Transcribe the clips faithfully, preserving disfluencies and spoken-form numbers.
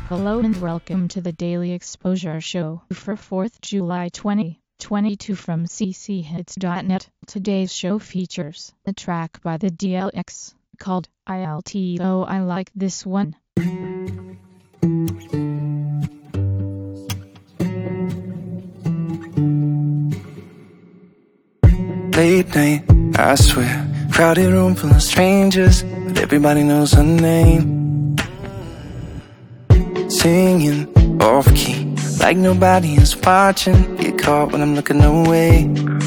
Hello and welcome to the Daily Exposure Show for fourth of July twenty twenty-two from c c hits dot net. Today's show features a track by the D L X called I L T O I Like This One. Late night, I swear, crowded room full of strangers, but everybody knows her name. Singing off key, like nobody is watching. Get caught when I'm looking away.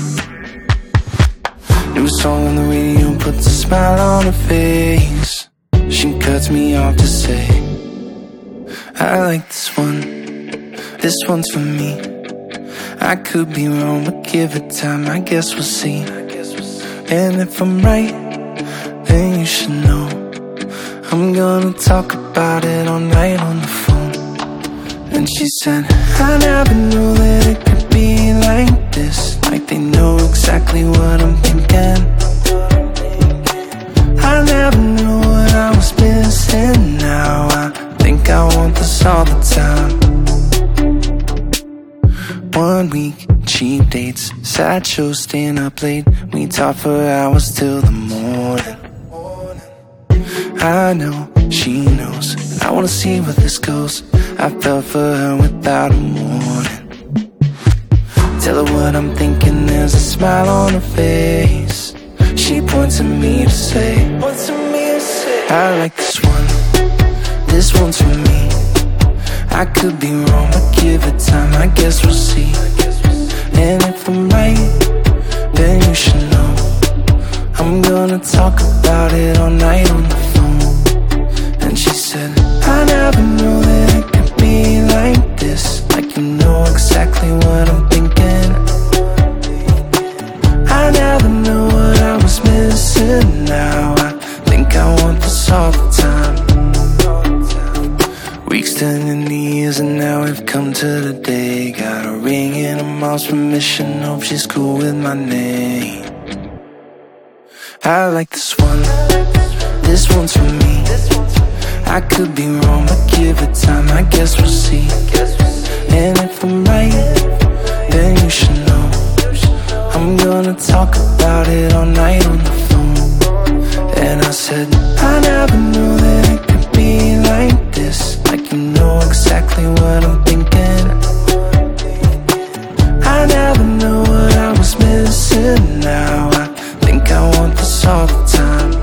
New song on the radio puts a smile on her face. She cuts me off to say, I like this one, this one's for me. I could be wrong, but give it time, I guess we'll see. And if I'm right, then you should know I'm gonna talk about it all night on the phone. And she said, I never knew that it could be like this, like they know exactly what I'm thinking. I never knew what I was missing. Now I think I want this all the time. One week, cheap dates, sad shows, staying up late. We talk for hours till the morning. I know, she knows, and I wanna see where this goes. I fell for her without a warning. Tell her what I'm thinking, there's a smile on her face. She points at me to say, I like this one, this one's for me. I could be wrong, but give it time, I guess we'll see. And if I'm right, then you should know I'm gonna talk about it all night on the phone. And she said, I never knew that it could be like this, like you know exactly what I'm thinking. I never knew what I was missing. Now I think I want this all the time. Weeks turning to years and now we've come to the day. Got a ring and a mom's permission, hope she's cool with my name. I like this one, this one's for me. I could be wrong, but give it time, I guess we'll see. And if I'm right, then you should know I'm gonna talk about it all night on the phone. And I said, I never knew that it could be like this, like you know exactly what I'm thinking. I never knew what I was missing. Now I think I want this all the time.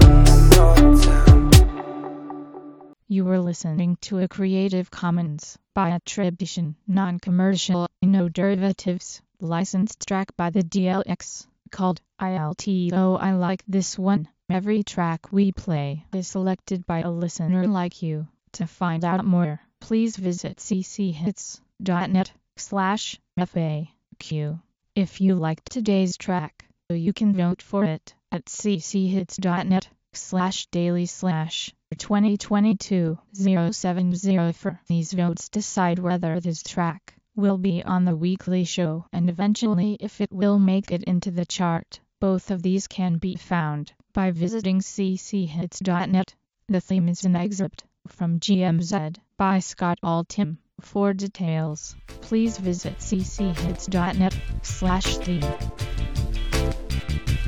You were listening to a Creative Commons by attribution, non-commercial, no derivatives, licensed track by the D L X, called I L T O I Like This One. Every track we play is selected by a listener like you. To find out more, please visit c c hits dot net slash F A Q. If you liked today's track, you can vote for it at c c hits dot net slash daily slash twenty twenty-two oh seven oh four. These votes decide whether this track will be on the weekly show and eventually if it will make it into the chart. Both of these can be found by visiting c c hits dot net. The theme is an excerpt from G M Z by Scott Altham. For details, please visit c c hits dot net slash theme.